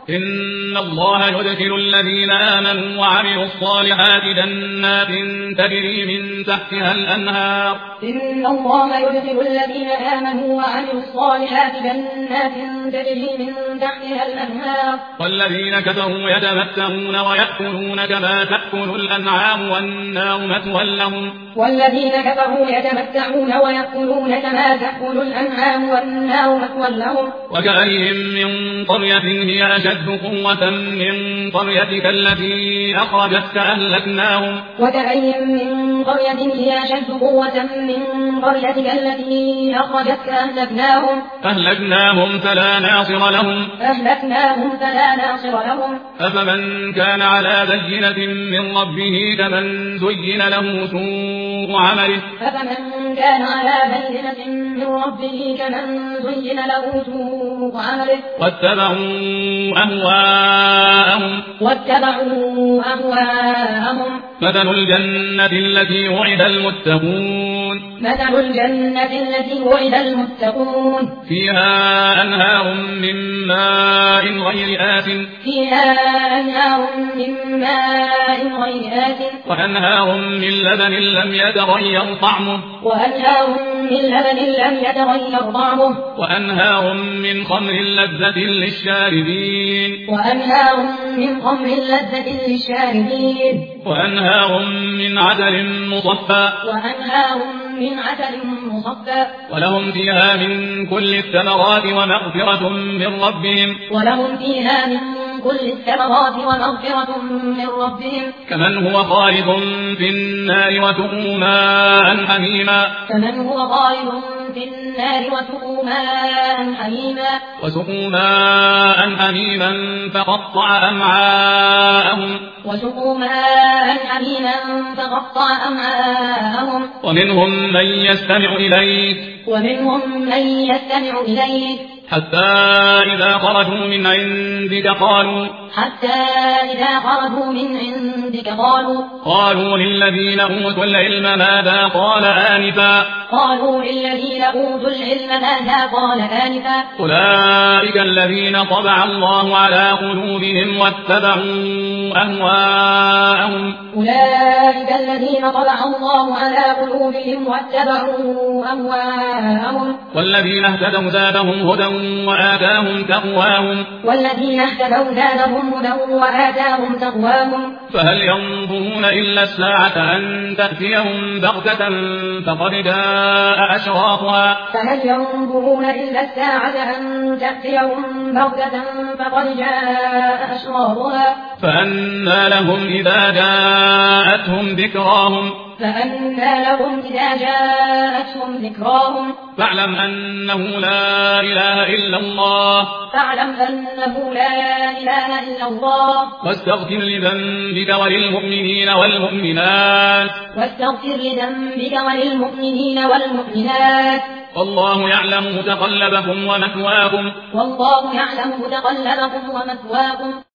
إن الله يدخل الذين آمنوا وعملوا الصالحات جنات تجري من تحتها الأنهار. إن الله يدخل الذين آمنوا وعملوا الصالحات جنات تجري من تحتها الأنهار. والذين كفروا يتمتعون ويأكلون كما تأكل الأنعام والنار مثوى لهم. والذين كفروا يتمتعون ويأكلون كما تأكل الأنعام والنار مثوى لهم. وكأين من قرية هي أشد قوة من قريتك التي أخرجتك أهلكناهم. وكأين من قرية هي أشد قوة من قريتك التي أخرجتك أهلكناهم فلا ناصر لهم. أفمن كان على بينة من ربه كمن زين له سوء عمله. واتبعوا أهواءهم. مثل الجنة التي وعد المتقون فيها أنهار من ماء غير آسن. وأنهار من لبن لم يتغير طعمه. وأنهار من خمر لذة للشاربين. وأنهار من عسل مصفى. ولهم فيها من كل الثمرات ومغفرة من ربهم. كمن هو خالد في النار وسقوا ماء حميما فقطع أمعاءهم. ومنهم من يستمع إليك حتى إذا خرجوا من عندك قالوا للذين أوتوا العلم ماذا قال آنفا. أولئك الذين طبع الله على قلوبهم واتبعوا أهواءهم. والذين اهتدوا زادهم هدى وآتاهم تقواهم. فهل ينظرون إلا الساعة أن تأتيهم بغتة فقد جاء أشراطها. فأنى لهم إذا جاءتهم ذكراهم. فاعلم أنه لا إله إلا الله. واستغفر لذنبك وللمؤمنين والمؤمنات. والله يعلم متقلبكم ومثواكم.